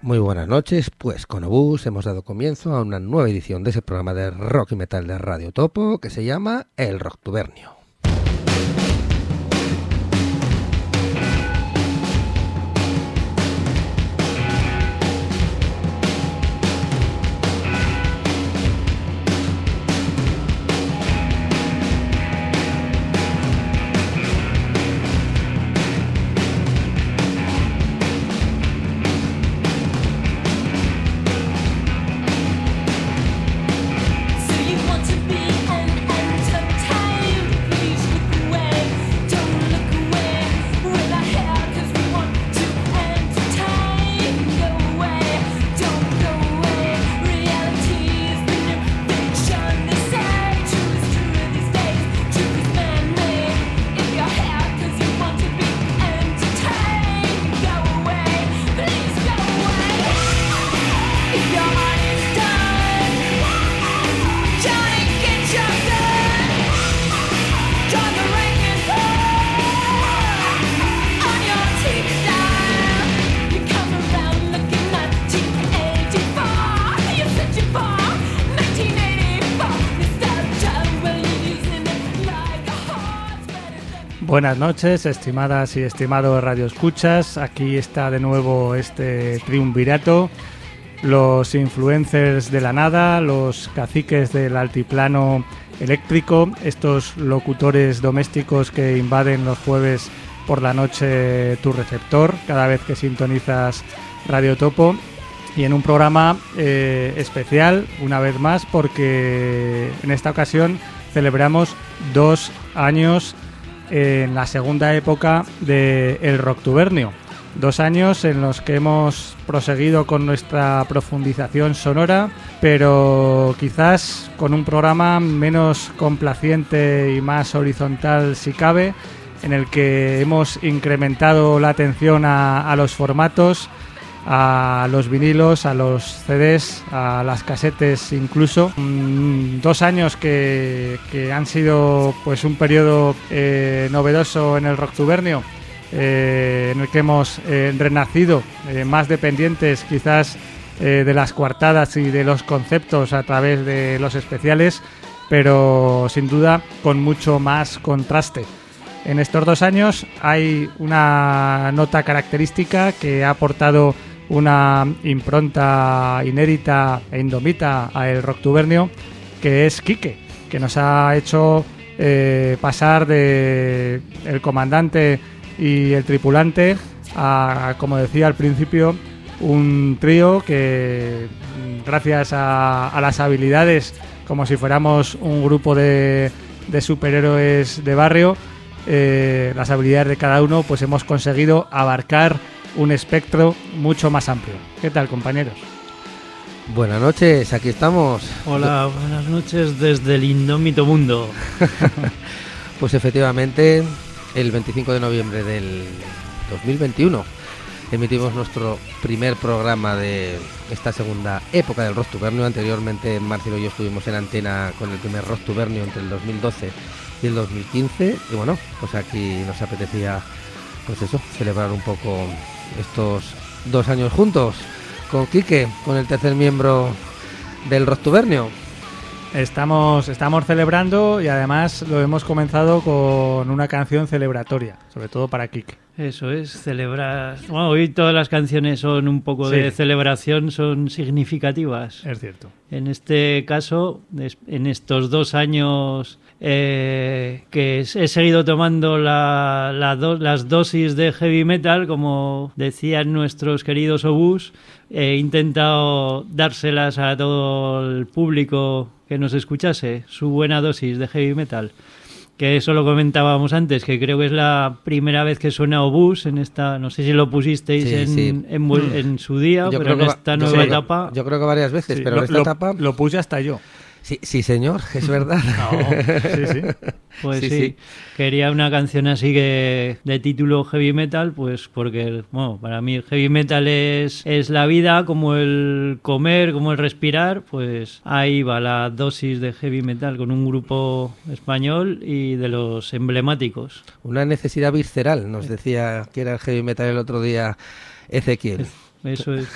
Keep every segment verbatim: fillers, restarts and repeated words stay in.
Muy buenas noches, pues con Obús hemos dado comienzo a una nueva edición de ese programa de rock y metal de Radio Topo que se llama El Rocktubernio. Buenas noches, estimadas y estimados radioescuchas. Aquí está de nuevo este triunvirato, los influencers de la nada, los caciques del altiplano eléctrico, estos locutores domésticos que invaden los jueves por la noche tu receptor cada vez que sintonizas Radio Topo, y en un programa eh, especial, una vez más, porque en esta ocasión celebramos dos años en la segunda época de El Rocktubernio. Dos años en los que hemos proseguido con nuestra profundización sonora, pero quizás con un programa menos complaciente y más horizontal si cabe, en el que hemos incrementado la atención a, a los formatos, a los vinilos, a los C Ds, a las casetes incluso. Mm, dos años que, que han sido pues un periodo eh, novedoso en el Rocktubernio, eh, en el que hemos eh, renacido eh, más dependientes quizás eh, de las coartadas y de los conceptos a través de los especiales, pero sin duda con mucho más contraste. En estos dos años hay una nota característica que ha aportado una impronta inédita e indomita a el Rocktubernio, que es Quique, que nos ha hecho eh, pasar de el comandante y el tripulante a, como decía al principio, un trío que, gracias a, a las habilidades, como si fuéramos un grupo de, de superhéroes de barrio, eh, las habilidades de cada uno, pues hemos conseguido abarcar un espectro mucho más amplio. ¿Qué tal, compañeros? Buenas noches, aquí estamos. Hola, buenas noches desde el indómito mundo. Pues efectivamente, el veinticinco de noviembre del dos mil veintiuno emitimos nuestro primer programa de esta segunda época del Rocktubernio. Anteriormente, Marcelo y yo estuvimos en antena con el primer Rocktubernio entre el dos mil doce y el dos mil quince. Y bueno, pues aquí nos apetecía, pues eso, celebrar un poco estos dos años juntos con Quique, con el tercer miembro del Rocktubernio. Estamos, estamos celebrando, y además lo hemos comenzado con una canción celebratoria, sobre todo para Quique. Eso es, celebrar. Bueno, hoy todas las canciones son un poco sí. de celebración, son significativas. Es cierto. En este caso, en estos dos años eh, que he seguido tomando la, la do, las dosis de heavy metal, como decían nuestros queridos Obús, he intentado dárselas a todo el público que nos escuchase, su buena dosis de heavy metal. Que eso lo comentábamos antes, que creo que es la primera vez que suena Obús en esta, no sé si lo pusisteis sí, en, sí. En, en, en su día, yo pero en esta nueva yo etapa... Yo creo que varias veces, sí, pero lo, en esta lo, etapa... Lo puse hasta yo. Sí, sí, señor, es verdad. No, sí, sí. Pues sí, sí, sí, quería una canción así que de título heavy metal, pues porque, bueno, para mí el heavy metal es, es la vida, como el comer, como el respirar, pues ahí va la dosis de heavy metal con un grupo español y de los emblemáticos. Una necesidad visceral, nos decía que era el heavy metal el otro día Ezequiel. Eso es.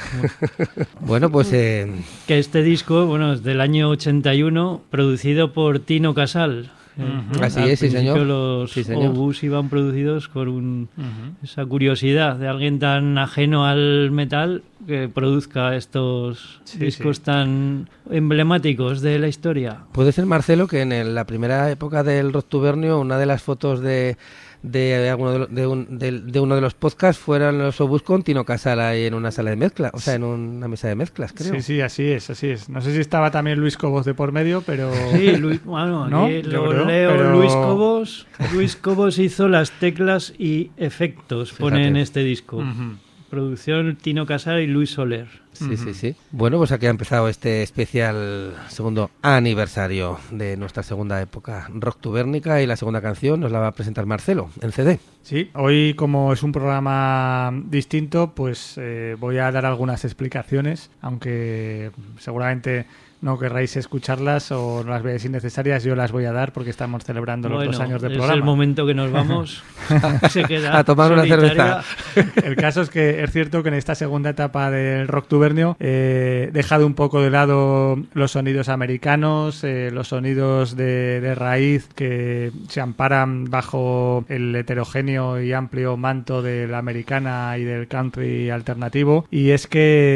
Bueno, pues... Eh... Que este disco, bueno, es del año ochenta y uno, producido por Tino Casal. Uh-huh. Así es, sí señor. Los sí, señor. obús iban producidos por un, uh-huh. esa curiosidad de alguien tan ajeno al metal que produzca estos sí, discos sí. tan emblemáticos de la historia. Puede ser, Marcelo, que en el, la primera época del Rocktubernio, una de las fotos de... De, alguno de, de, un, de, de uno de los podcasts fueron los obús con Tino Casal ahí en una sala de mezcla, o sea, en una mesa de mezclas, creo. Sí, sí, así es, así es. No sé si estaba también Luis Cobos de por medio, pero... Sí, Luis, bueno, ¿no? lo creo, leo, pero... Luis Cobos, Luis Cobos hizo las teclas y efectos, Fíjate. pone en este disco. Uh-huh. Producción Tino Casal y Luis Soler. Sí, uh-huh. sí, sí. Bueno, pues aquí ha empezado este especial segundo aniversario de nuestra segunda época rocktubérnica, y la segunda canción nos la va a presentar Marcelo en C D. Sí, hoy como es un programa distinto, pues eh, voy a dar algunas explicaciones, aunque seguramente no querráis escucharlas o no las veáis innecesarias, yo las voy a dar porque estamos celebrando bueno, los dos años de es programa. Es el momento que nos vamos. Se queda a tomar solitaria. Una cerveza. El caso es que es cierto que en esta segunda etapa del Rocktubernio eh, he dejado un poco de lado los sonidos americanos, eh, los sonidos de, de raíz que se amparan bajo el heterogéneo y amplio manto de la americana y del country alternativo, y es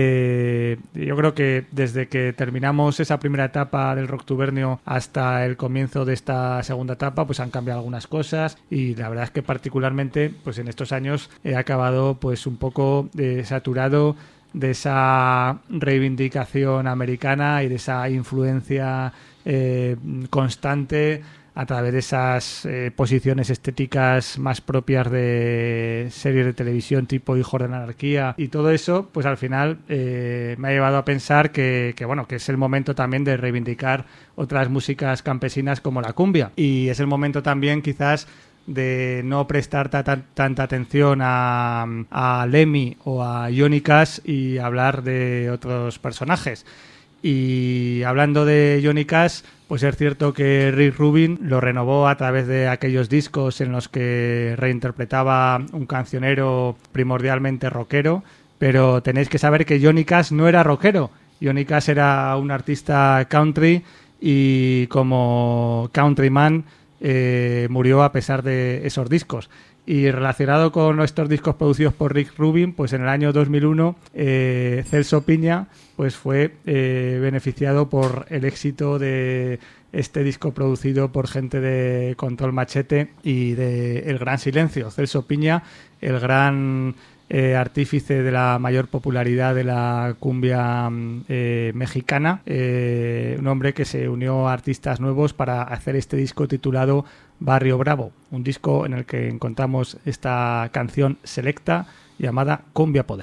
que yo creo que desde que terminamos esa primera etapa del Rocktubernio hasta el comienzo de esta segunda etapa, pues han cambiado algunas cosas, y la verdad es que particularmente pues en estos años he acabado pues un poco eh, saturado de esa reivindicación americana y de esa influencia eh, constante a través de esas eh, posiciones estéticas más propias de series de televisión tipo Hijos de la Anarquía, y todo eso pues al final eh, me ha llevado a pensar que, que bueno que es el momento también de reivindicar otras músicas campesinas como la cumbia, y es el momento también quizás de no prestar ta- ta- tanta atención a, a Lemmy o a Johnny Cash y hablar de otros personajes. Y hablando de Johnny Cash, pues es cierto que Rick Rubin lo renovó a través de aquellos discos en los que reinterpretaba un cancionero primordialmente rockero, pero tenéis que saber que Johnny Cash no era rockero. Johnny Cash era un artista country y como countryman eh, murió a pesar de esos discos. Y relacionado con estos discos producidos por Rick Rubin, pues en el año dos mil uno eh, Celso Piña pues fue eh, beneficiado por el éxito de este disco producido por gente de Control Machete y de El Gran Silencio. Celso Piña, el gran eh, artífice de la mayor popularidad de la cumbia eh, mexicana, eh, un hombre que se unió a artistas nuevos para hacer este disco titulado Barrio Bravo, un disco en el que encontramos esta canción selecta llamada Cumbia Poder.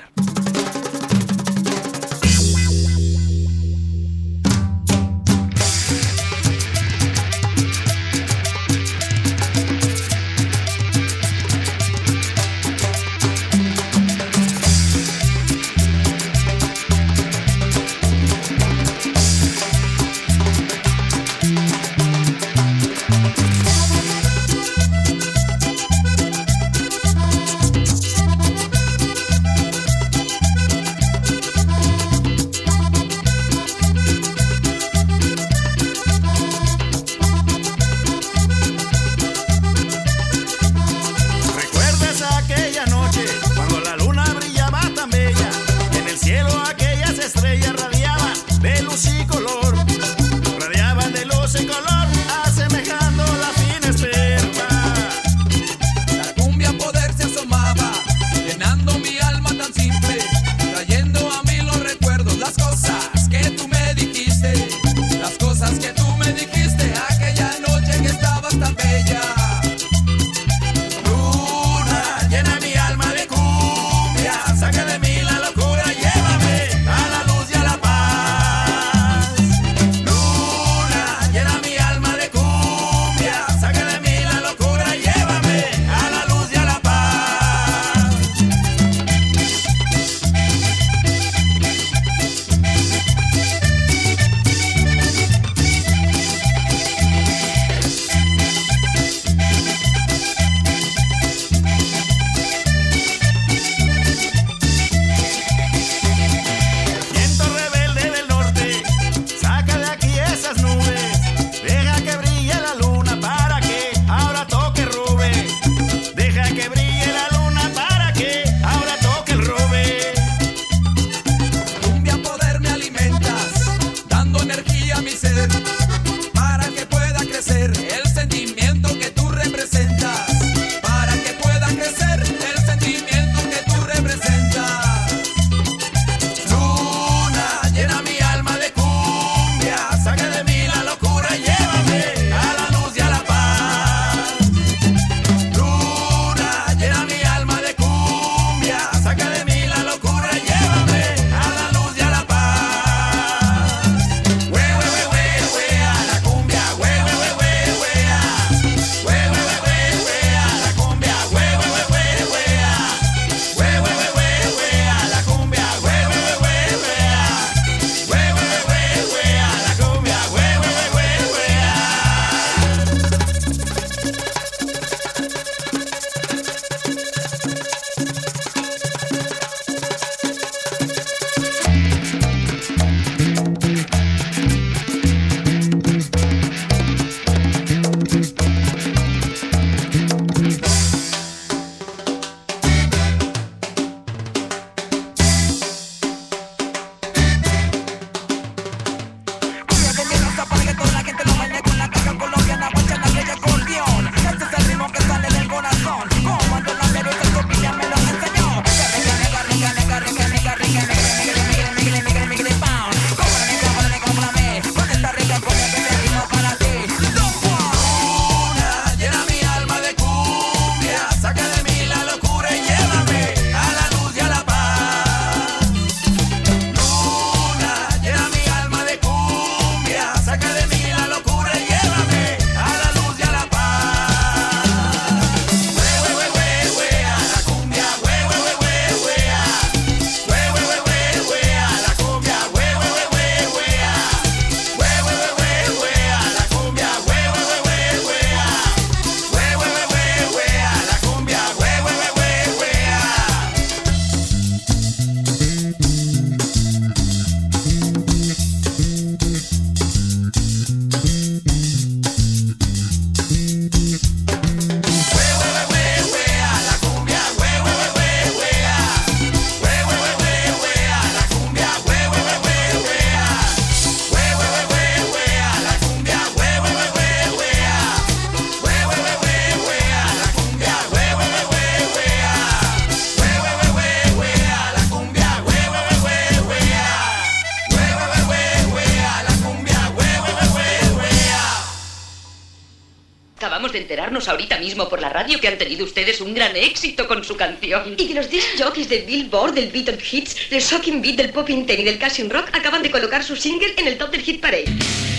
de enterarnos ahorita mismo por la radio que han tenido ustedes un gran éxito con su canción. Y que los disc jockeys del Billboard, del Beat of Hits, del Shocking Beat, del Popping Ten y del Cashin' Rock acaban de colocar su single en el top del Hit Parade.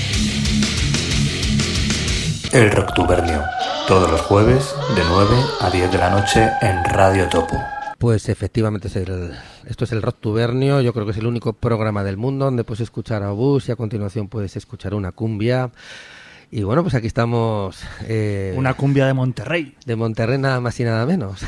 El Rocktubernio, todos los jueves de nueve a diez de la noche en Radio Topo. Pues efectivamente es el, esto es el Rocktubernio. Yo creo que es el único programa del mundo donde puedes escuchar a Obús y a continuación puedes escuchar una cumbia. Y bueno, pues aquí estamos... Eh, una cumbia de Monterrey. De Monterrey nada más y nada menos.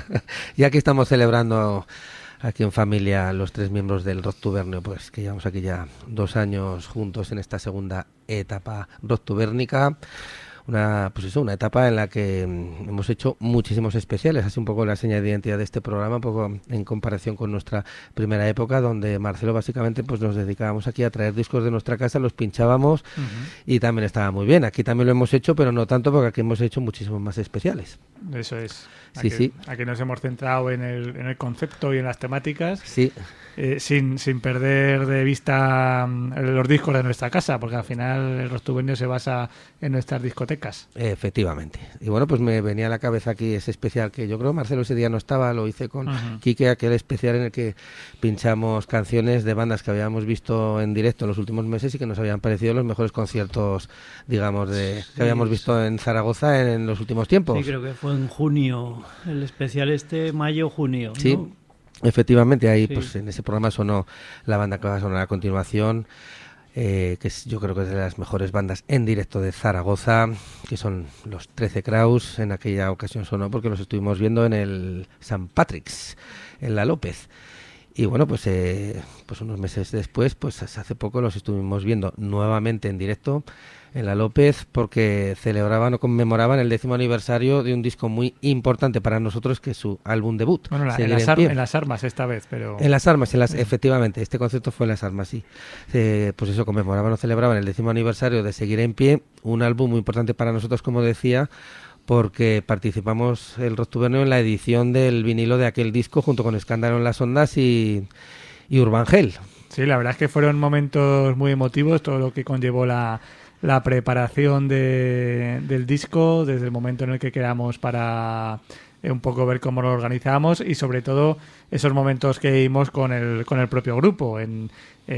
Y aquí estamos celebrando aquí en familia los tres miembros del Rocktubernio, pues que llevamos aquí ya dos años juntos en esta segunda etapa rocktubérnica. Una, pues eso, una etapa en la que hemos hecho muchísimos especiales, así un poco la seña de identidad de este programa, un poco en comparación con nuestra primera época, donde Marcelo básicamente pues nos dedicábamos aquí a traer discos de nuestra casa, los pinchábamos uh-huh. y también estaba muy bien. Aquí también lo hemos hecho, pero no tanto porque aquí hemos hecho muchísimos más especiales. Eso es. Sí, aquí, sí. Aquí nos hemos centrado en el, en el concepto y en las temáticas. Sí. Eh, sin, sin perder de vista um, los discos de nuestra casa, porque al final el Rocktubernio se basa en nuestras discotecas. Efectivamente. Y bueno, pues me venía a la cabeza aquí ese especial que yo creo Marcelo ese día no estaba, lo hice con uh-huh. Quique, aquel especial en el que pinchamos canciones de bandas que habíamos visto en directo en los últimos meses y que nos habían parecido los mejores conciertos, digamos, de sí, que habíamos visto sí. en Zaragoza en, en los últimos tiempos. Sí, creo que fue en junio, el especial este, mayo-junio, Sí. ¿no? Efectivamente, ahí sí. pues en ese programa sonó la banda que va a sonar a continuación, eh, que es, yo creo que es de las mejores bandas en directo de Zaragoza, que son los trece Kraus. En aquella ocasión sonó porque los estuvimos viendo en el San Patrick's, en La López. Y bueno, pues eh, pues unos meses después, pues hace poco los estuvimos viendo nuevamente en directo en La López, porque celebraban o conmemoraban el décimo aniversario de un disco muy importante para nosotros, que es su álbum debut. Bueno, la, en, las ar- en las armas esta vez, pero... En las armas, en las, sí. efectivamente, este concierto fue en las armas, sí. Eh, pues eso, conmemoraban o celebraban el décimo aniversario de Seguir en Pie, un álbum muy importante para nosotros, como decía, porque participamos el Rocktubernio en la edición del vinilo de aquel disco junto con Escándalo en las Ondas y, y Urbangel. Sí, la verdad es que fueron momentos muy emotivos, todo lo que conllevó la... la preparación de, del disco, desde el momento en el que quedamos para eh, un poco ver cómo lo organizábamos y sobre todo esos momentos que vimos con el, con el propio grupo en,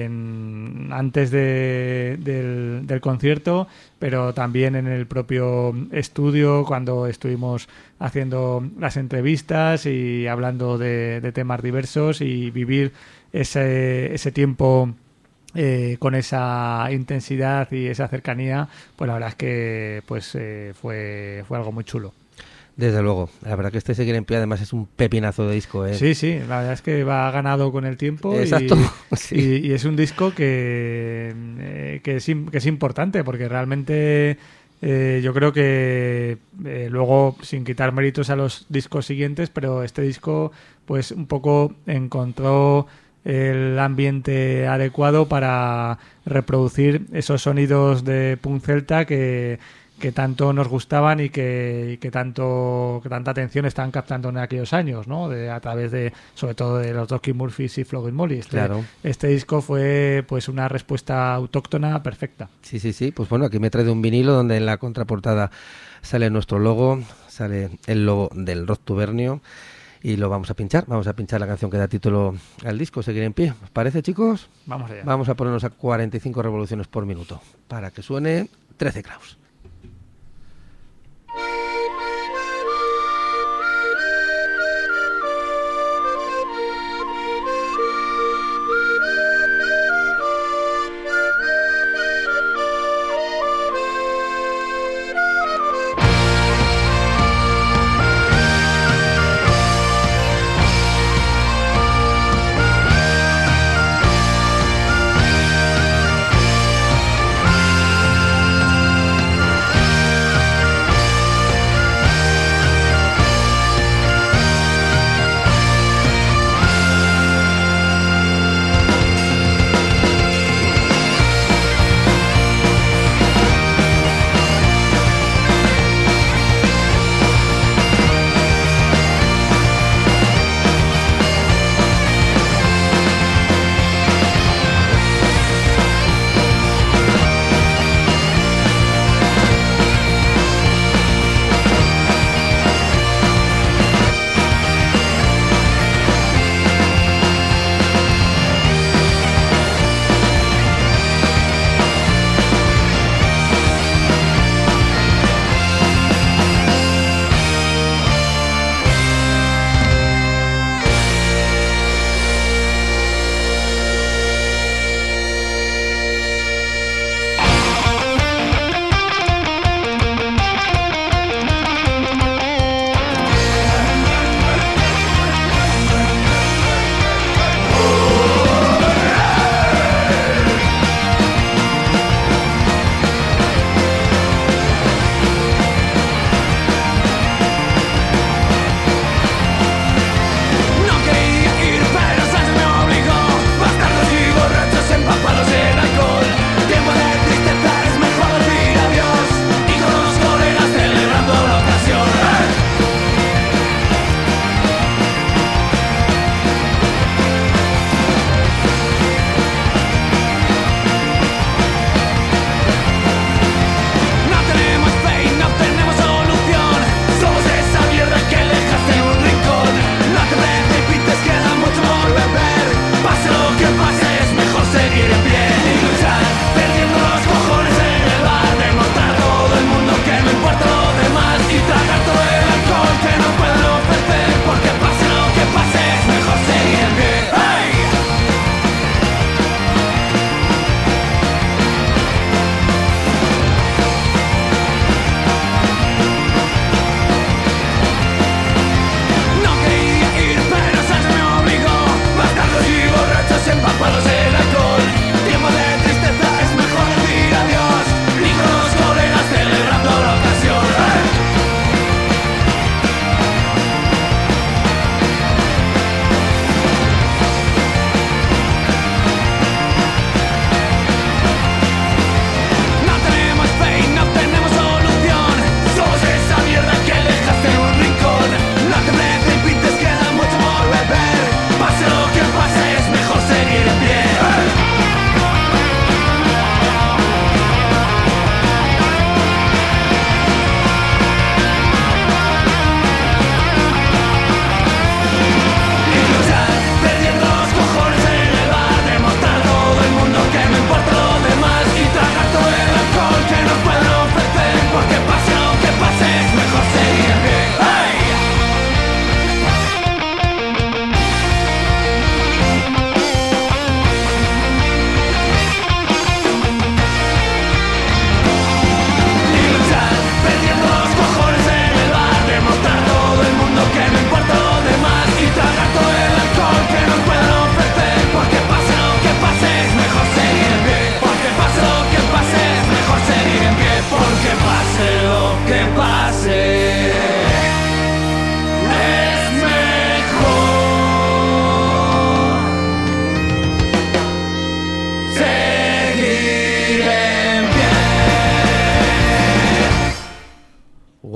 en, antes de, del, del concierto, pero también en el propio estudio cuando estuvimos haciendo las entrevistas y hablando de, de temas diversos y vivir ese, ese tiempo Eh, con esa intensidad y esa cercanía, pues la verdad es que pues eh, fue fue algo muy chulo. Desde luego, la verdad que este Seguir en Pie además es un pepinazo de disco, ¿eh? Sí, sí, la verdad es que va ganado con el tiempo. Exacto. Y, sí. y, y es un disco que, eh, que, es, que es importante porque realmente eh, yo creo que eh, luego, sin quitar méritos a los discos siguientes, pero este disco pues un poco encontró el ambiente adecuado para reproducir esos sonidos de punk celta que, que tanto nos gustaban y que, y que tanto que tanta atención estaban captando en aquellos años, ¿no? De, a través de, sobre todo de los Dropkick Murphys y Flogging Molly. Este, claro. este disco fue pues una respuesta autóctona perfecta. Sí, sí, sí. Pues bueno, aquí me trae de un vinilo donde en la contraportada sale nuestro logo, sale el logo del Rocktubernio. Y lo vamos a pinchar, vamos a pinchar la canción que da título al disco, Seguir en Pie. ¿Os parece, chicos? Vamos allá. Vamos a ponernos a cuarenta y cinco revoluciones por minuto para que suene trece Kraus.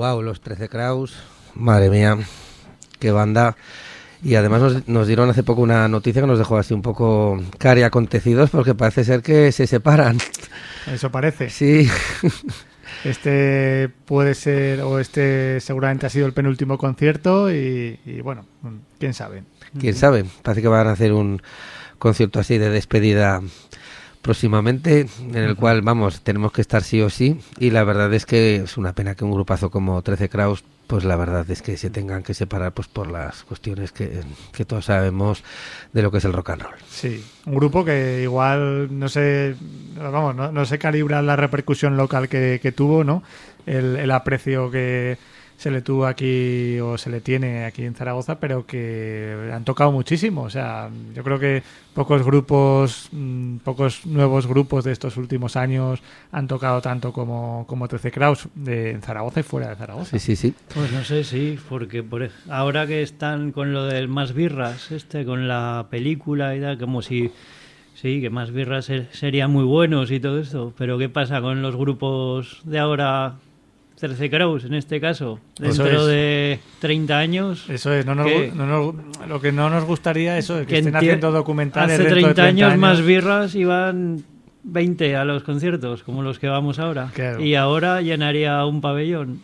Wow, los trece Kraus, madre mía, qué banda. Y además nos, nos dieron hace poco una noticia que nos dejó así un poco cari acontecidos, porque parece ser que se separan. Eso parece. Sí. Este puede ser, o este seguramente ha sido el penúltimo concierto y, y bueno, quién sabe. Quién sabe, parece que van a hacer un concierto así de despedida próximamente, en el cual, vamos, tenemos que estar sí o sí, y la verdad es que es una pena que un grupazo como trece Kraus, pues la verdad es que se tengan que separar pues por las cuestiones que, que todos sabemos de lo que es el rock and roll. Sí, un grupo que igual no sé, vamos, no, no se calibra la repercusión local que, que tuvo, ¿no? El, el aprecio que se le tuvo aquí o se le tiene aquí en Zaragoza, pero que han tocado muchísimo. O sea, yo creo que pocos grupos, mmm, pocos nuevos grupos de estos últimos años han tocado tanto como, como trece Kraus de, en Zaragoza y fuera de Zaragoza. Sí, sí, sí. Pues no sé, sí, porque por, ej- ahora que están con lo del Más Birras, este, con la película y tal, como si... Sí, que Más Birras ser, serían muy buenos y todo esto, pero ¿qué pasa con los grupos de ahora? trece Kraus, en este caso, Eso dentro es. de treinta años. Eso es, no nos, que, no nos, lo que no nos gustaría eso es que, que estén enti- haciendo documentales hace dentro de treinta treinta años Más Birras iban veinte a los conciertos, como los que vamos ahora. Claro. Y ahora llenaría un pabellón.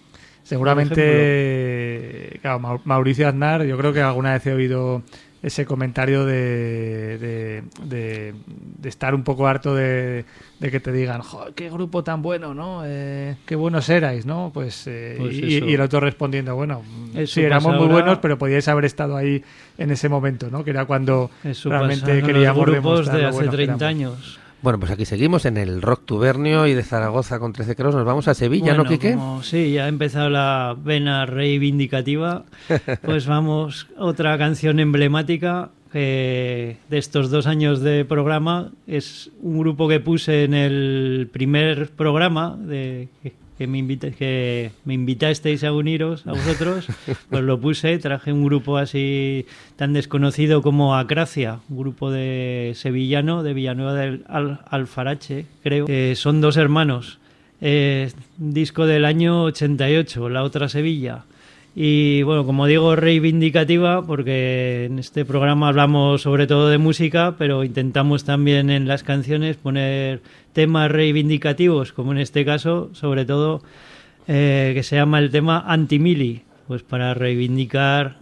Seguramente, claro, Mau- Mauricio Aznar, yo creo que alguna vez he oído ese comentario de, de, de, de estar un poco harto de, de que te digan, joder, qué grupo tan bueno, ¿no? Eh, qué buenos erais, ¿no? Pues, eh, Pues y, eso. y el otro respondiendo, bueno, Eso sí, éramos pasa muy ahora. buenos, pero podíais haber estado ahí en ese momento, ¿no? Que era cuando Eso realmente pasa con queríamos los grupos demostrar de lo hace buenos que treinta éramos. años. Bueno, pues aquí seguimos en el Rock Tubernio y de Zaragoza con trece Kraus. Nos vamos a Sevilla, Bueno, ¿no, Quique? como sí, ya ha empezado la vena reivindicativa, pues vamos, otra canción emblemática que de estos dos años de programa. Es un grupo que puse en el primer programa de que, que me invita, que me invitasteis a uniros a vosotros, pues lo puse, traje un grupo así tan desconocido como Acracia, un grupo de sevillano de Villanueva del Al- Alfarache, creo. Eh, son dos hermanos. Eh, un disco del año ochenta y ocho, La Otra Sevilla. Y bueno, como digo, reivindicativa, porque en este programa hablamos sobre todo de música, pero intentamos también en las canciones poner temas reivindicativos, como en este caso, sobre todo, eh, que se llama el tema Antimili, pues para reivindicar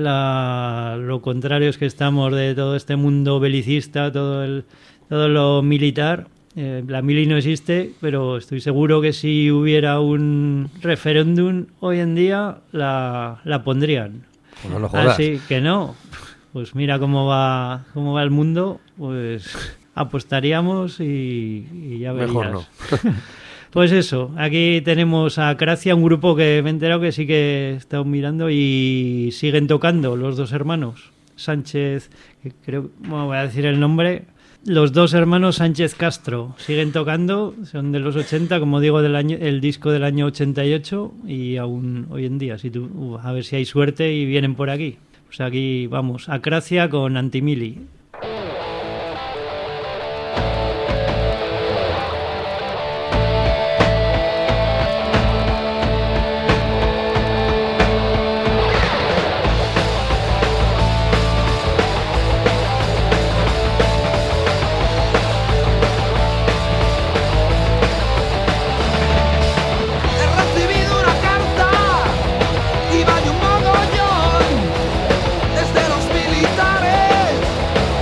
la, lo contrarios que estamos de todo este mundo belicista, todo, el, todo lo militar. Eh, la mili no existe, pero estoy seguro que si hubiera un referéndum hoy en día la, la pondrían. Pues no lo jodas. Así que no. Pues mira cómo va cómo va el mundo, pues apostaríamos y, y ya verías. Mejor no. Pues eso, aquí tenemos a Acracia, un grupo que me he enterado que sí que he estado mirando y siguen tocando los dos hermanos. Sánchez, que creo, bueno, voy a decir el nombre. Los dos hermanos Sánchez Castro siguen tocando, son de los ochenta, como digo, del año, el disco del año ochenta y ocho, y aún hoy en día, si tú, uh, a ver si hay suerte y vienen por aquí. Pues aquí vamos, Acracia con Antimili. He recibido una carta y vaya un mogollón desde los militares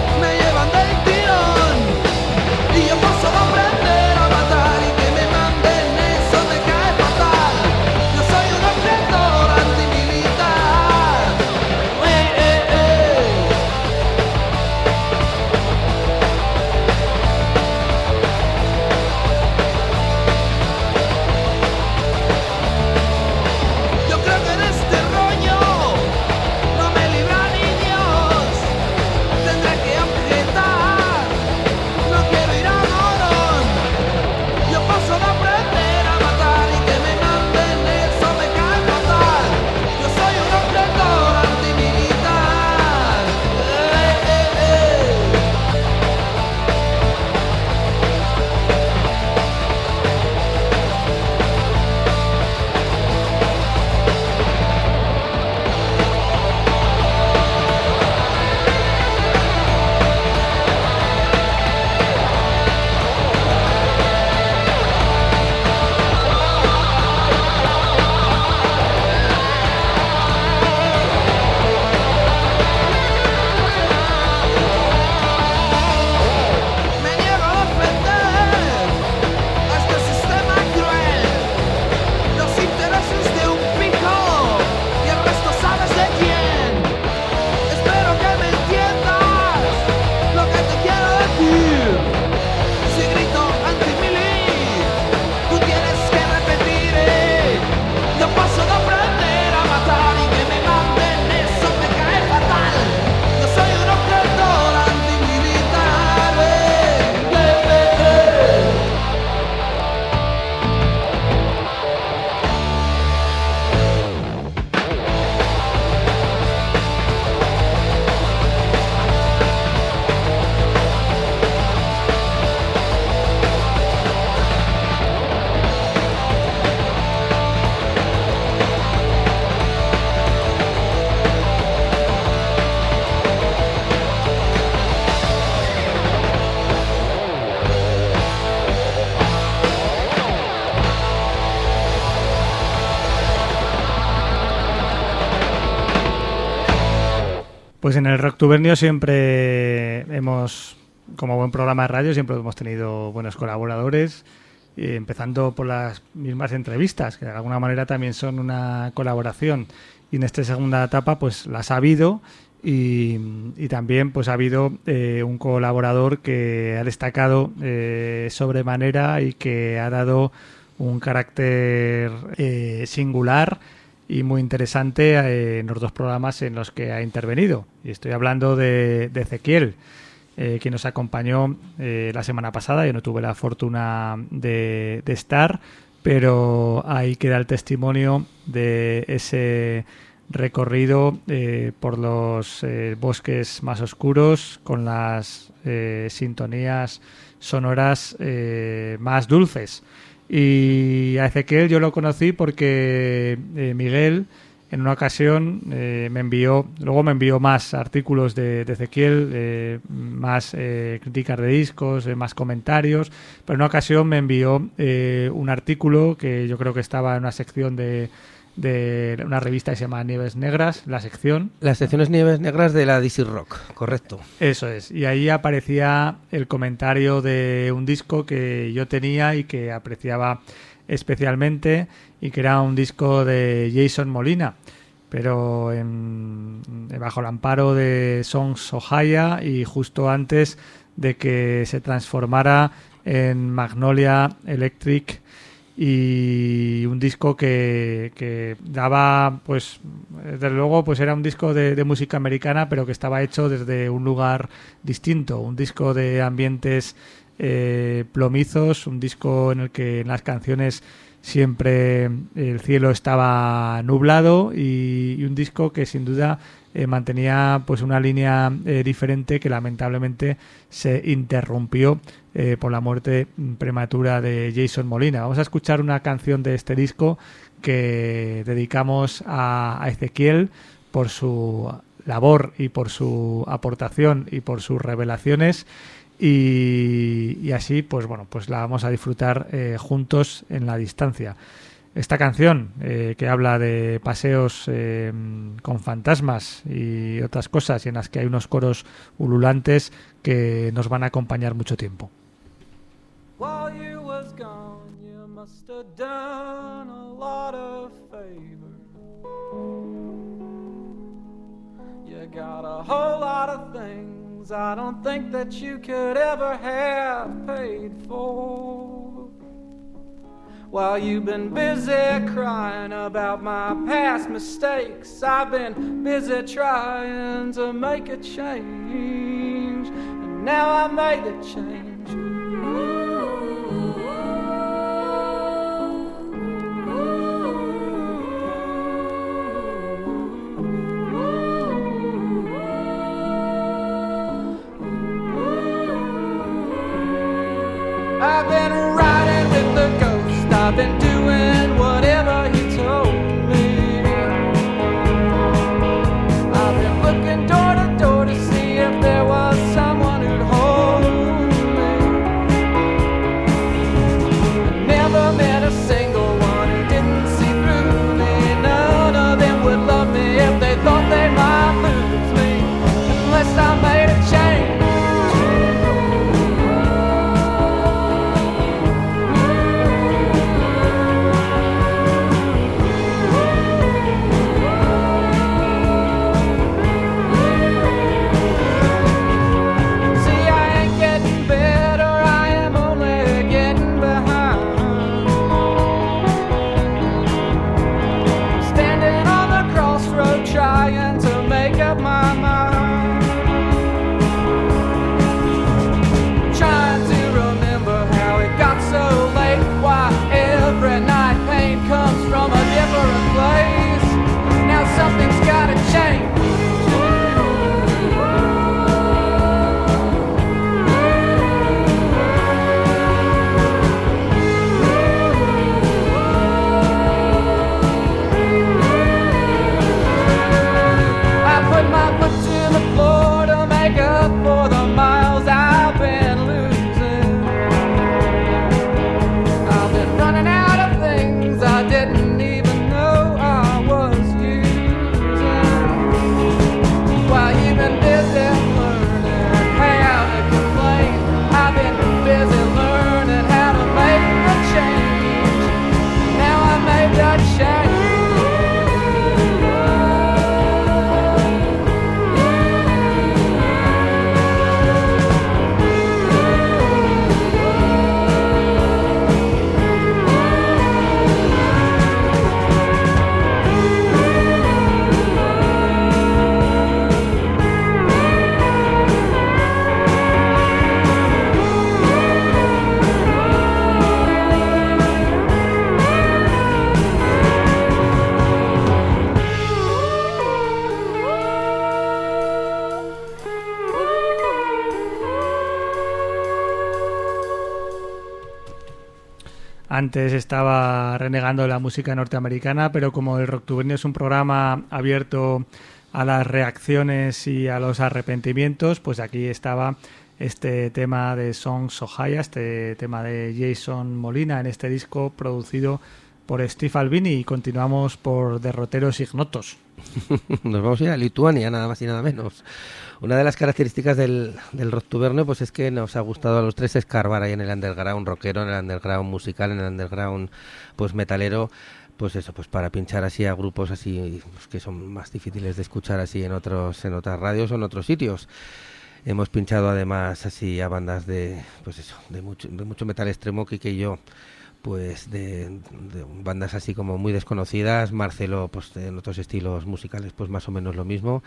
Pues en el Rocktubernio siempre hemos, como buen programa de radio, siempre hemos tenido buenos colaboradores, eh, empezando por las mismas entrevistas, que de alguna manera también son una colaboración. Y en esta segunda etapa pues las ha habido y, y también pues ha habido eh, un colaborador que ha destacado eh, sobremanera y que ha dado un carácter eh, singular y muy interesante eh, en los dos programas en los que ha intervenido. Y estoy hablando de, de Ezequiel, eh, quien nos acompañó eh, la semana pasada. Yo no tuve la fortuna de, de estar, pero ahí queda el testimonio de ese recorrido eh, por los eh, bosques más oscuros, con las eh, sintonías sonoras eh, más dulces. Y a Ezequiel yo lo conocí porque eh, Miguel en una ocasión eh, me envió, luego me envió más artículos de, de Ezequiel, eh, más eh, críticas de discos, eh, más comentarios, pero en una ocasión me envió eh, un artículo que yo creo que estaba en una sección de, de una revista que se llama Nieves Negras, la sección. Las secciones Nieves Negras de la D C Rock, correcto. Eso es, y ahí aparecía el comentario de un disco que yo tenía y que apreciaba especialmente, y que era un disco de Jason Molina, pero en, bajo el amparo de Songs Ohio y justo antes de que se transformara en Magnolia Electric, y un disco que, que daba, pues desde luego pues era un disco de, de música americana, pero que estaba hecho desde un lugar distinto, un disco de ambientes eh, plomizos, un disco en el que en las canciones siempre el cielo estaba nublado, y, y un disco que sin duda eh, mantenía pues una línea eh, diferente, que lamentablemente se interrumpió eh, por la muerte prematura de Jason Molina. Vamos a escuchar una canción de este disco que dedicamos a, a Ezequiel por su labor y por su aportación y por sus revelaciones. Y, y así, pues bueno, pues la vamos a disfrutar eh, juntos en la distancia. Esta canción eh, que habla de paseos eh, con fantasmas y otras cosas, y en las que hay unos coros ululantes que nos van a acompañar mucho tiempo. While you was gone, you must have done a lot of favors. You got a whole lot of things I don't think that you could ever have paid for. While you've been busy crying about my past mistakes, I've been busy trying to make a change, and now I made the change. I've been riding with the ghost, I've been doing whatever he told me. I've been looking door to door to see if there was someone who'd hold me. I never met a single one who didn't see through me. None of them would love me if they thought they might lose me, unless I made a change. Antes estaba renegando de la música norteamericana, pero como el Rocktubernio es un programa abierto a las reacciones y a los arrepentimientos, pues aquí estaba este tema de Songs So High, este tema de Jason Molina en este disco producido por Steve Albini, y continuamos por Derroteros Ignotos. Nos vamos a ir a Lituania, nada más y nada menos. Una de las características del, del Rocktubernio pues es que nos ha gustado a los tres escarbar ahí en el underground rockero, en el underground musical, en el underground pues metalero, pues eso, pues para pinchar así a grupos así pues, que son más difíciles de escuchar así en otros en otras radios o en otros sitios. Hemos pinchado además así a bandas de pues eso, de mucho de mucho metal extremo, Kike y yo, pues de, de bandas así como muy desconocidas, Marcelo pues en otros estilos musicales pues más o menos lo mismo.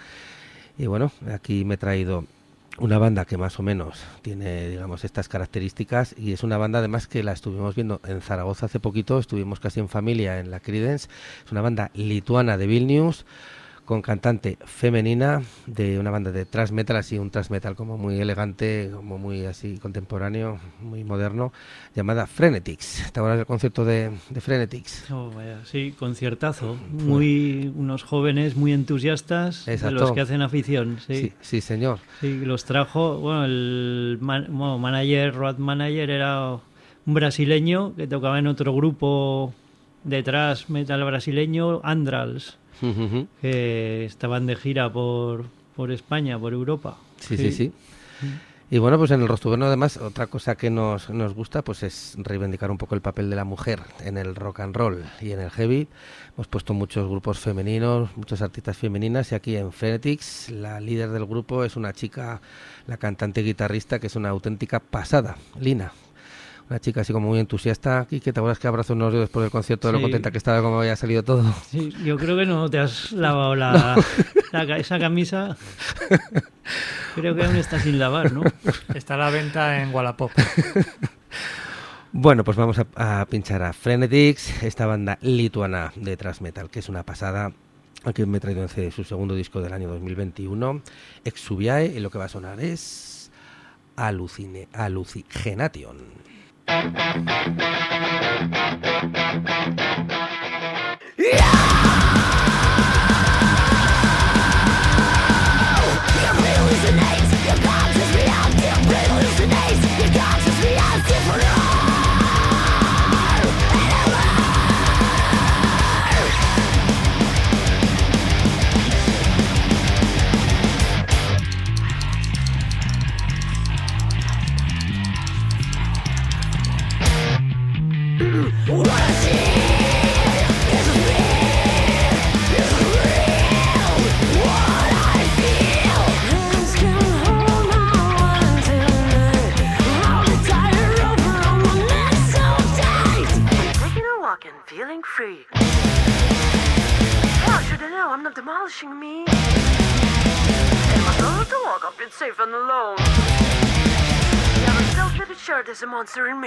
Y bueno, aquí me he traído una banda que más o menos tiene, digamos, estas características, y es una banda además que la estuvimos viendo en Zaragoza hace poquito, estuvimos casi en familia en la Creedence. Es una banda lituana de Vilnius, con cantante femenina, de una banda de thrash metal, así un thrash metal como muy elegante, como muy así contemporáneo, muy moderno, llamada Frenetics. ¿Te acuerdas del concierto de, de Frenetics? Oh, vaya, sí, conciertazo. Muy, unos jóvenes muy entusiastas. Exacto. De los que hacen afición. Sí, sí, sí, señor. Sí, los trajo, bueno, el man, bueno, manager, road manager era un brasileño que tocaba en otro grupo de thrash metal brasileño, Andrals. Uh-huh. Que estaban de gira por, por España, por Europa. Sí, sí, sí. sí. Y bueno, pues en el Rocktubernio además otra cosa que nos, nos gusta pues es reivindicar un poco el papel de la mujer en el rock and roll y en el heavy. Hemos puesto muchos grupos femeninos, muchas artistas femeninas, y aquí en Frenetics la líder del grupo es una chica, la cantante y guitarrista, que es una auténtica pasada, Lina. Una chica así como muy entusiasta. Aquí, que te acuerdas que abrazó unos dedos después del concierto, de sí. Lo contenta que estaba, como había salido todo. Sí, yo creo que no te has lavado la, no. la esa camisa. Creo que aún está sin lavar, ¿no? Está a la venta en Wallapop. Bueno, pues vamos a, a pinchar a Frenetics, esta banda lituana de thrash metal, que es una pasada. Aquí me he traído en su segundo disco del año dos mil veintiuno, Exuviae, y lo que va a sonar es Alucine, Alucigenation. Feeling free. How should I know I'm not demolishing me? And my soul to walk up, it's safe and alone. Yeah, but still pretty sure there's a monster in me.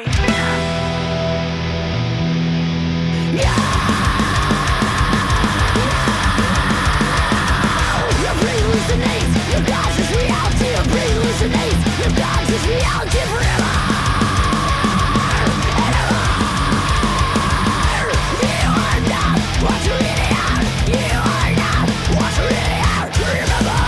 Yeah! You hallucinate, your conscious reality, you hallucinate, your conscious reality forever. What you really are, you are not what you really are, remember.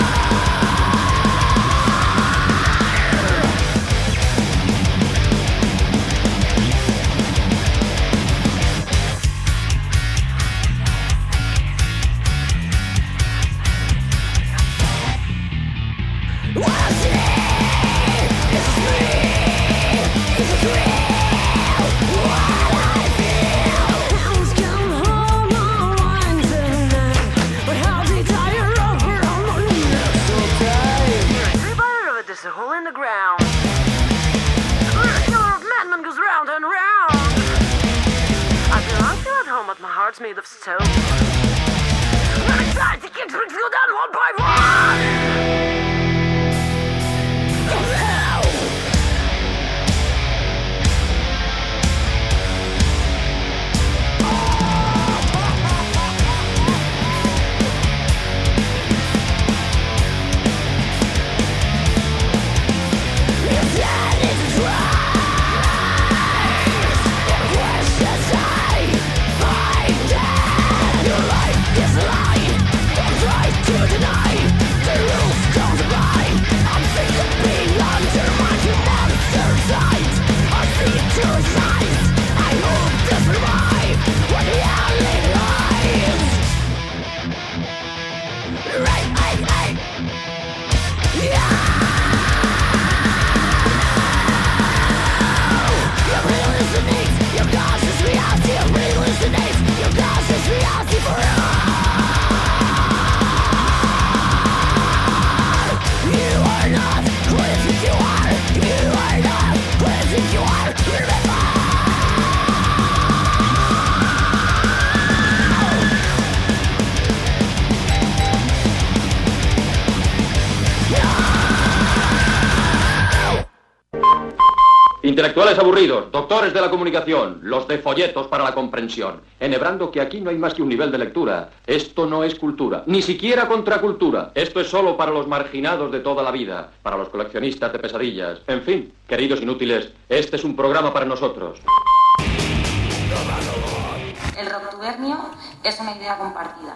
What I see is free, is real. There's a hole in the ground. The killer of madman goes round and round. I feel I feel at home, but my heart's made of stone. The anxiety kicks me through down one by one. That is right. Intelectuales aburridos, doctores de la comunicación, los de folletos para la comprensión. Enhebrando que aquí no hay más que un nivel de lectura. Esto no es cultura, ni siquiera contracultura. Esto es solo para los marginados de toda la vida, para los coleccionistas de pesadillas. En fin, queridos inútiles, este es un programa para nosotros. El rocktubernio es una idea compartida.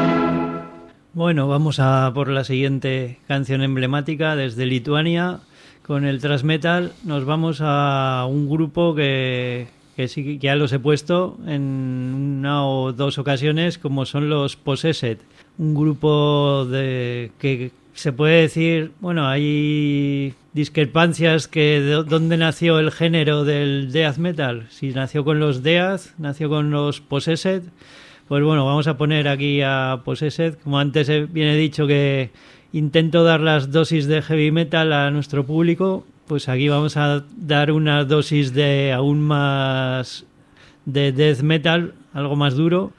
Bueno, vamos a por la siguiente canción emblemática desde Lituania. Con el thrash metal nos vamos a un grupo que, que sí que ya los he puesto en una o dos ocasiones, como son los Possessed. Un grupo de que se puede decir, bueno, hay discrepancias que de dónde nació el género del death metal. Si nació con los death, nació con los Possessed. Pues bueno, vamos a poner aquí a Possessed. Como antes viene dicho que intento dar las dosis de heavy metal a nuestro público, pues aquí vamos a dar una dosis de aún más de death metal, algo más duro.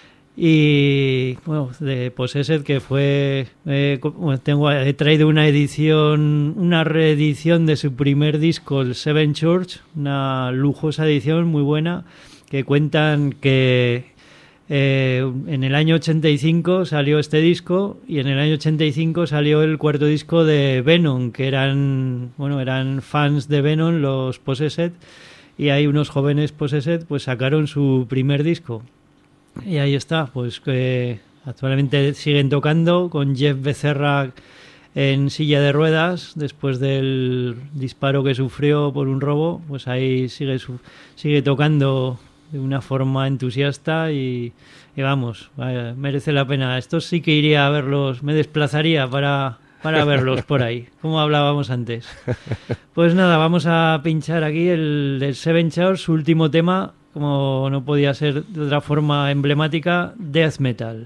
Y bueno, de Possessed, que fue eh, tengo he traído una edición, una reedición de su primer disco, el Seven Church, una lujosa edición muy buena, que cuentan que Eh, en el año ochenta y cinco salió este disco y en el año ochenta y cinco salió el cuarto disco de Venom, que eran bueno eran fans de Venom, los Possessed, y hay unos jóvenes Possessed pues sacaron su primer disco y ahí está, pues que actualmente siguen tocando con Jeff Becerra en silla de ruedas después del disparo que sufrió por un robo, pues ahí sigue su, sigue tocando de una forma entusiasta y, y vamos, vaya, merece la pena. Estos sí que iría a verlos, me desplazaría para, para verlos por ahí, como hablábamos antes. Pues nada, vamos a pinchar aquí el del Seven Church, su último tema, como no podía ser de otra forma emblemática, death metal.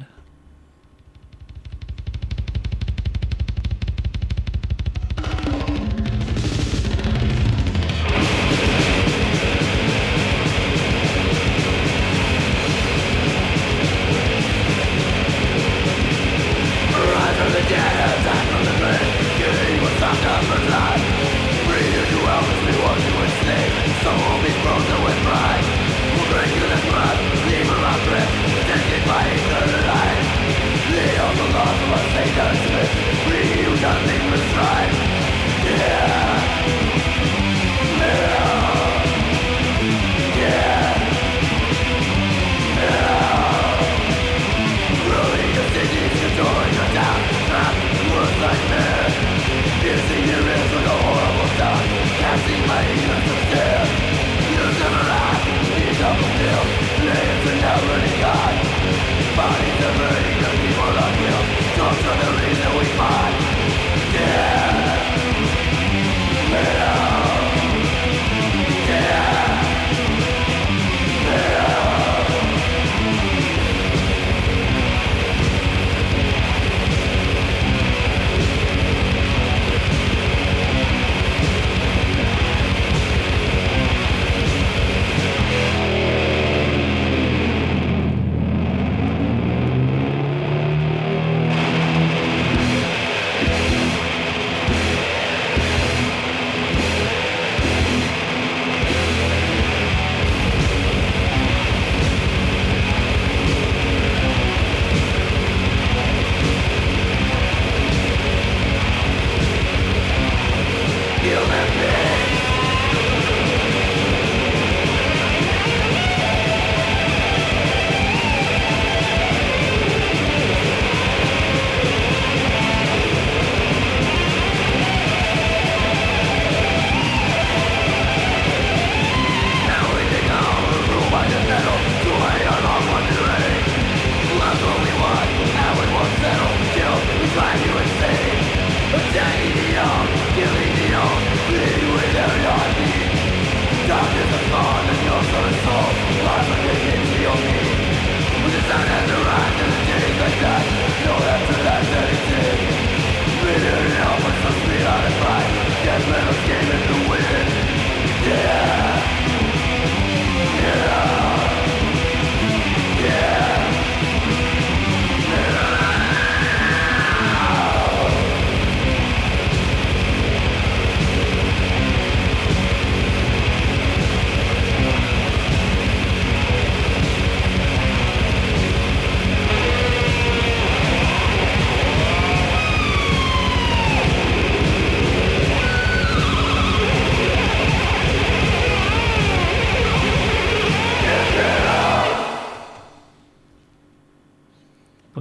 By the light.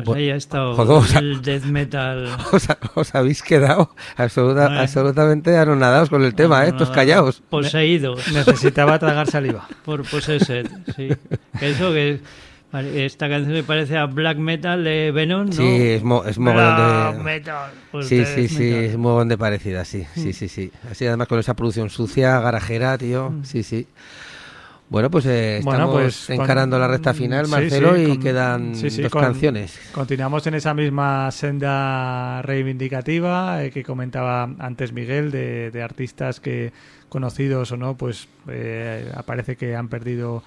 Pues ahí ha estado Joder, el death metal. Os, os habéis quedado absoluta, Bueno. absolutamente anonadados con el tema, ¿eh? Estos callados. Poseídos. Necesitaba tragar saliva. Por Possessed, sí. Que eso que esta canción me parece a black metal de Venom, ¿no? Sí, es, mo, es Black mogollón de... metal. Pues Sí, death sí, sí, metal. es mogollón de parecida, sí, sí, sí, sí. Así además con esa producción sucia, garajera, tío, sí, sí. Bueno, pues eh, Bueno, estamos pues, encarando con- la recta final, sí, Marcelo, sí, y con- quedan sí, sí, dos con- canciones. Continuamos en esa misma senda reivindicativa eh, que comentaba antes Miguel, de, de artistas que, conocidos o no, pues eh, aparece que han perdido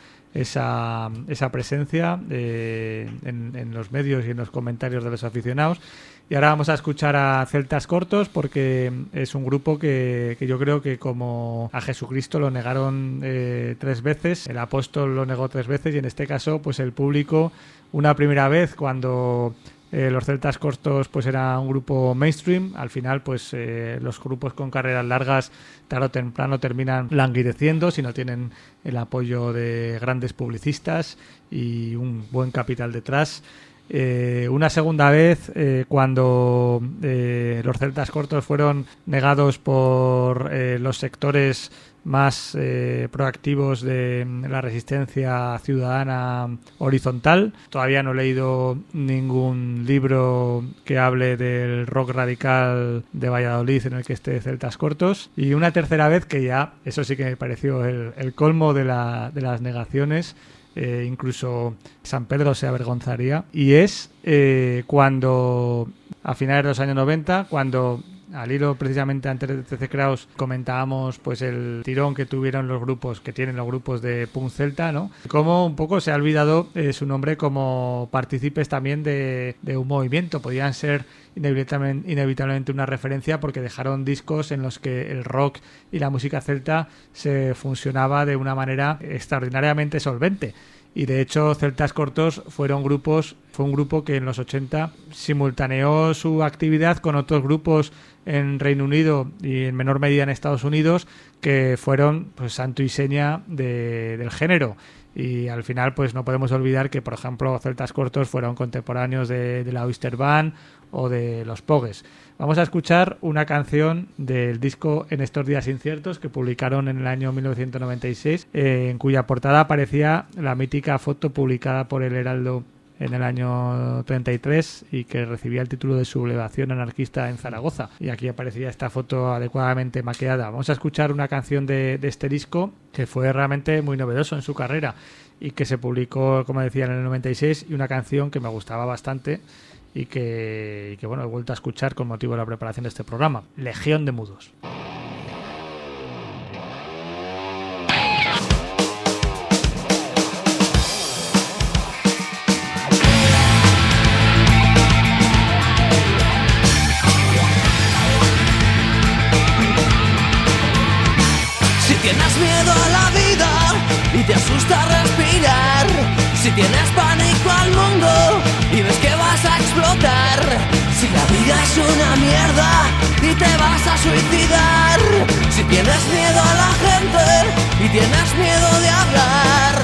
esa, esa presencia eh, en, en los medios y en los comentarios de los aficionados. Y ahora vamos a escuchar a Celtas Cortos, porque es un grupo que, que yo creo que como a Jesucristo lo negaron eh, tres veces, el apóstol lo negó tres veces, y en este caso pues el público una primera vez cuando eh, los Celtas Cortos pues era un grupo mainstream. Al final pues eh, los grupos con carreras largas tarde o temprano terminan languideciendo si no tienen el apoyo de grandes publicistas y un buen capital detrás. Eh, una segunda vez eh, cuando eh, los Celtas Cortos fueron negados por eh, los sectores más eh, proactivos de la resistencia ciudadana horizontal. Todavía no he leído ningún libro que hable del rock radical de Valladolid en el que esté Celtas Cortos. Y una tercera vez que ya, eso sí que me pareció el, el colmo de, la, de las negaciones. Eh, incluso San Pedro se avergonzaría, y es eh, cuando a finales de los años noventa, cuando al hilo precisamente antes de T C Kraus comentábamos pues el tirón que tuvieron los grupos, que tienen los grupos de punk celta, ¿no? Como un poco se ha olvidado eh, su nombre como partícipes también de, de un movimiento. Podían ser inevitablemente, inevitablemente una referencia, porque dejaron discos en los que el rock y la música celta se fusionaba de una manera extraordinariamente solvente. Y de hecho Celtas Cortos fueron grupos, fue un grupo que en los ochenta simultaneó su actividad con otros grupos en Reino Unido y en menor medida en Estados Unidos, que fueron pues santo y seña de, del género. Y al final pues no podemos olvidar que, por ejemplo, Celtas Cortos fueron contemporáneos de, de la Oyster Band o de los Pogues. Vamos a escuchar una canción del disco En estos días inciertos, que publicaron en el año mil novecientos noventa y seis, eh, en cuya portada aparecía la mítica foto publicada por El Heraldo en el año treinta y tres y que recibía el título de Sublevación anarquista en Zaragoza. Y aquí aparecía esta foto adecuadamente maquillada. Vamos a escuchar una canción de, de este disco que fue realmente muy novedoso en su carrera y que se publicó, como decía, en el noventa y seis, y una canción que me gustaba bastante y que, y que bueno, he vuelto a escuchar con motivo de la preparación de este programa. Legión de Mudos. Si tienes miedo a la vida y te asusta respirar, si tienes pánico al mundo y ves que vas a explotar, si la vida es una mierda y te vas a suicidar, si tienes miedo a la gente y tienes miedo de hablar,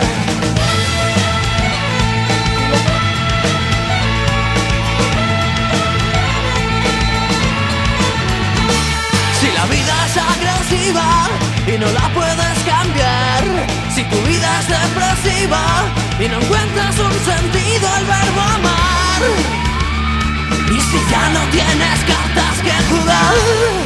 si la vida es agresiva y no la puedes cambiar, si tu vida es depresiva y no encuentras un sentido al verbo amar, y si ya no tienes cartas que jugar,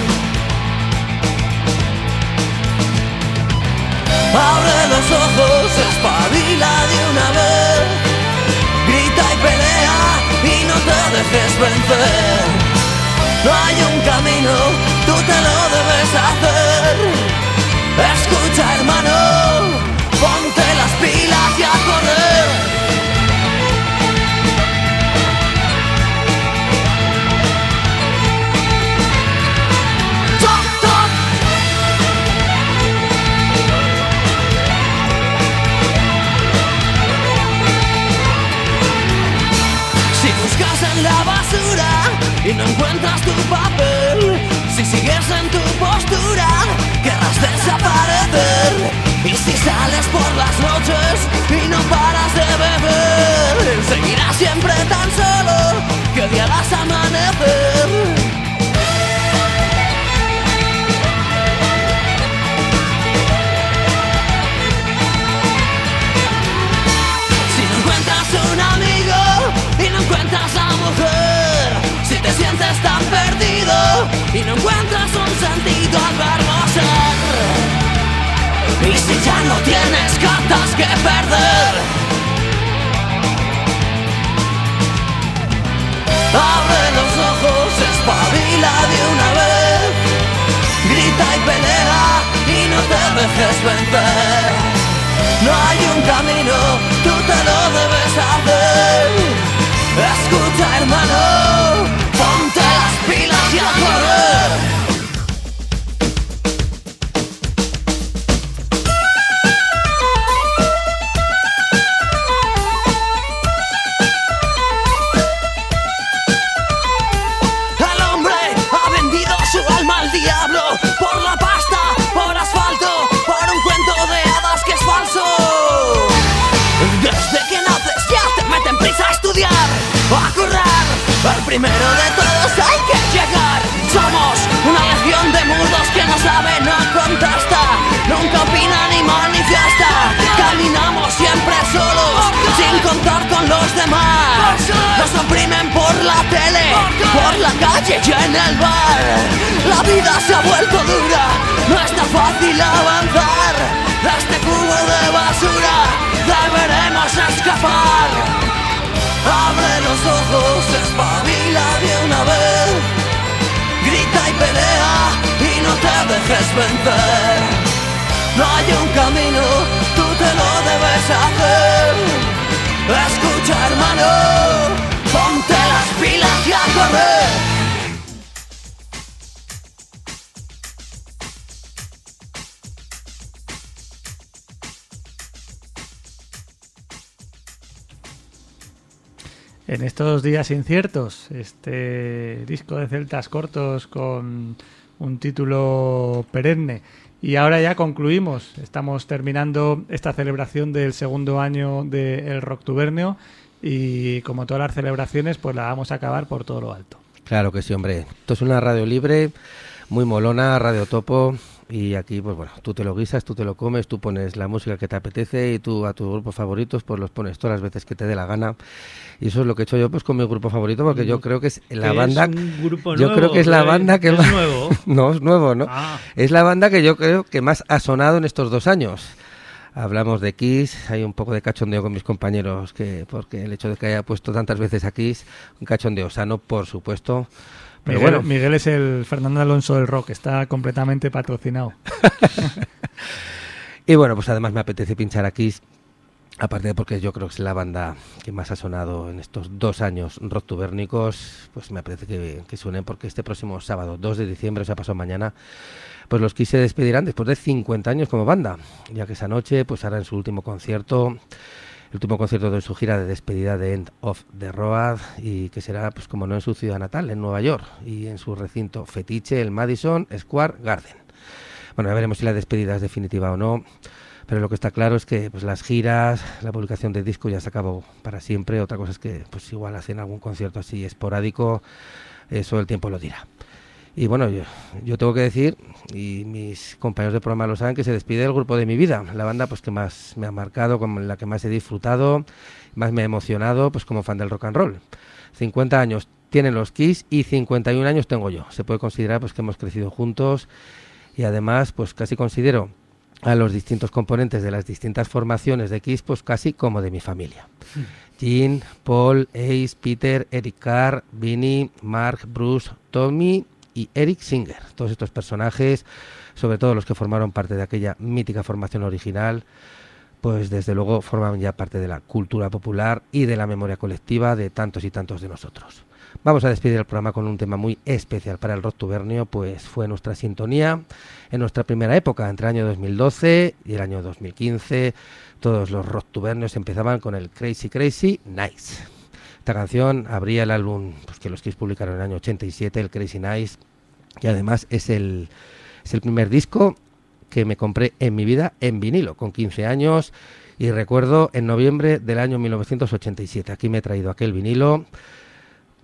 abre los ojos, espabila de una vez, grita y pelea y no te dejes vencer. No hay un camino, tú te lo debes hacer. Escucha, hermano, ponte las pilas y a correr. ¡Toc, toc! Si buscas en la basura y no encuentras tu papel, si sigues en tu postura, querrás desaparecer. Y si sales por las noches y no paras de beber, seguirás siempre tan solo que odiarás amanecer. Si no encuentras un amigo y no encuentras a mujer, si te sientes tan perdido y no encuentras un sentido al verbo ser, y si ya no tienes cartas que perder, abre los ojos, espabila de una vez, grita y pelea y no te dejes vencer. No hay un camino, tú te lo debes hacer. Escucha, hermano, ponte las pilas y a correr. Diablo, por la pasta, por asfalto, por un cuento de hadas que es falso. Desde que naces ya te meten prisa a estudiar, a currar. Al primero de todos hay que llegar. Somos una legión de mudos que no sabe, no contesta, nunca opina ni manifiesta. Caminamos siempre solos, sin contar con los demás. Nos oprimen por la tele, por la calle y en el bar. La vida se ha vuelto dura, no está fácil avanzar. De este cubo de basura deberemos escapar. Abre los ojos, espabila de una vez, grita y pelea y no te dejes vencer. No hay un camino, tú te lo debes hacer. Escucha, hermano, ponte las pilas y a correr. En estos días inciertos, este disco de Celtas Cortos con un título perenne. Y ahora ya concluimos. Estamos terminando esta celebración del segundo año del Rocktubernio y como todas las celebraciones, pues la vamos a acabar por todo lo alto. Claro que sí, hombre. Esto es una radio libre, muy molona, Radio Topo. Y aquí, pues bueno, tú te lo guisas, tú te lo comes, tú pones la música que te apetece y tú a tus grupos favoritos pues los pones todas las veces que te dé la gana. Y eso es lo que he hecho yo pues con mi grupo favorito, porque yo creo que es la banda... Es un grupo yo nuevo, creo que es la banda que ¿Es más... nuevo? No, es nuevo, ¿no? Ah. Es la banda que yo creo que más ha sonado en estos dos años. Hablamos de Kiss, hay un poco de cachondeo con mis compañeros, que porque el hecho de que haya puesto tantas veces a Kiss, un cachondeo sano, por supuesto. Pero Miguel, bueno. Miguel es el Fernando Alonso del rock, está completamente patrocinado. Y bueno, pues además me apetece pinchar a Kiss, aparte de porque yo creo que es la banda que más ha sonado en estos dos años rocktubérnicos, pues me apetece que, que suenen, porque este próximo sábado, dos de diciembre, o sea, pasado mañana, pues los Kiss se despedirán después de cincuenta años como banda, ya que esa noche pues harán su último concierto, el último concierto de su gira de despedida de End of the Road, y que será, pues como no, en su ciudad natal, en Nueva York, y en su recinto fetiche, el Madison Square Garden. Bueno, ya veremos si la despedida es definitiva o no, pero lo que está claro es que pues las giras, la publicación de disco ya se acabó para siempre. Otra cosa es que pues igual hacen algún concierto así esporádico, eso el tiempo lo dirá. Y bueno, yo, yo tengo que decir, y mis compañeros de programa lo saben, que se despide el grupo de mi vida, la banda pues que más me ha marcado, con la que más he disfrutado, más me ha emocionado, pues como fan del rock and roll. cincuenta años tienen los Kiss y cincuenta y un años tengo yo. Se puede considerar pues que hemos crecido juntos, y además pues casi considero a los distintos componentes de las distintas formaciones de Kiss pues casi como de mi familia. Mm. Gene, Paul, Ace, Peter, Eric Carr, Vinnie, Mark, Bruce, Tommy y Eric Singer. Todos estos personajes, sobre todo los que formaron parte de aquella mítica formación original, pues desde luego forman ya parte de la cultura popular y de la memoria colectiva de tantos y tantos de nosotros. Vamos a despedir el programa con un tema muy especial para el Rocktubernio, pues fue nuestra sintonía en nuestra primera época, entre el año dos mil doce y el año dos mil quince. Todos los Rocktubernios empezaban con el Crazy Crazy Nice. Esta canción abría el álbum pues, que los Kiss publicaron en el año ochenta y siete, el Crazy Nice, y además es el, es el primer disco que me compré en mi vida en vinilo, con quince años, y recuerdo en noviembre del año mil novecientos ochenta y siete. Aquí me he traído aquel vinilo,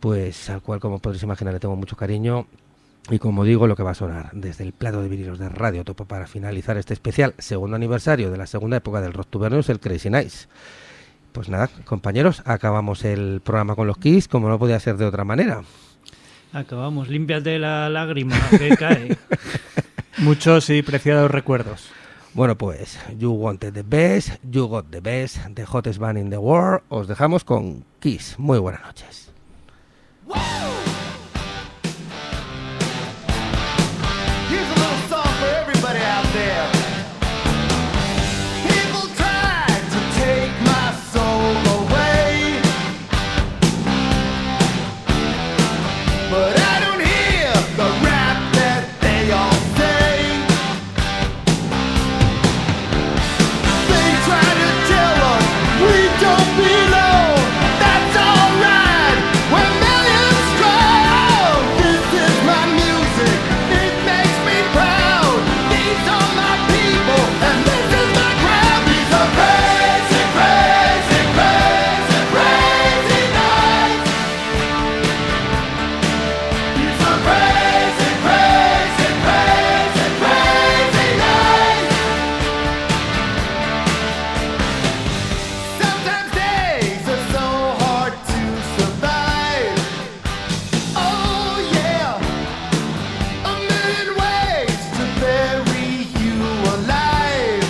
pues al cual, como podréis imaginar, le tengo mucho cariño. Y como digo, lo que va a sonar desde el plato de vinilos de Radio Topo para finalizar este especial segundo aniversario de la segunda época del Rocktubernio es el Crazy Nights. Pues nada, compañeros, acabamos el programa con los Kiss, como no podía ser de otra manera. Acabamos, límpiate la lágrima que cae. Muchos y preciados recuerdos. Bueno, pues, You Wanted the Best, You Got the Best, The Hottest Band in the World. Os dejamos con Kiss. Muy buenas noches. Here's a little song for everybody out there. People tried to take my soul away, but I don't hear the rap that they all say. They try to tell us we don't belong. That's alright. We're millions strong. This is my music. It makes me proud. These are my people, and this is my crowd. These are crazy, crazy, crazy, crazy nights. These are crazy, crazy, crazy, crazy nights. Sometimes days are so hard to survive. Oh yeah, a million ways to bury you alive.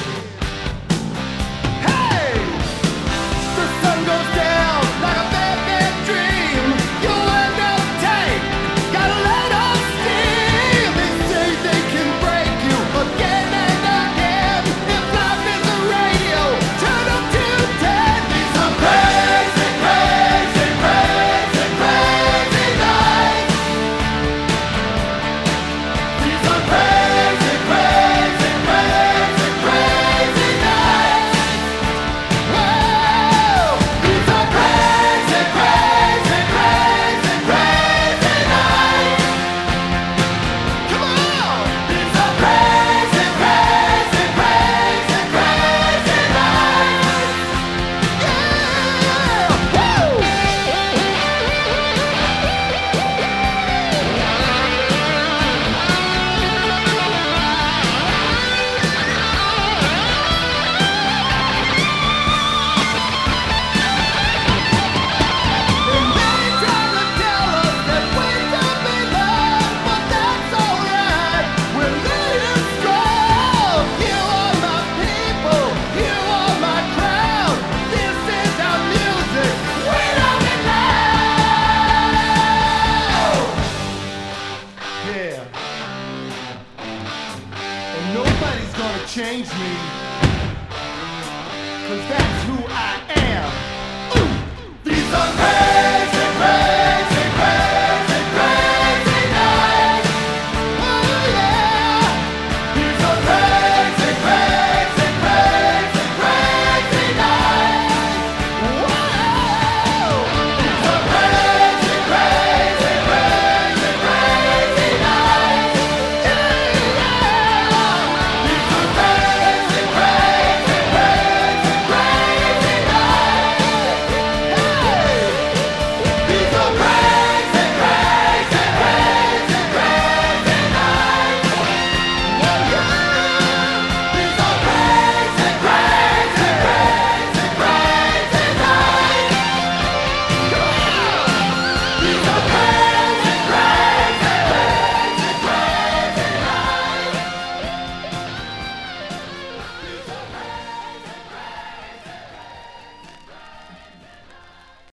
Hey, the sun goes down like a bad, bad dream. You end up tight, gotta let off steam. They say they can break you again and again. If life is a radio, turn up to ten. These are crazy, crazy, crazy, crazy nights. These are crazy, crazy, crazy, crazy nights. Whoa! These are crazy, crazy, crazy, crazy nights. Come on! These are crazy, crazy, crazy, crazy nights. Yeah! Woo! And they try to tell us that we don't belong, but that's alright. We're millions strong. You are my people. You are my crowd. This is our music. We love it loud. Yeah. And nobody's gonna change me, 'cause that's who I am. Ooh, these are crazy.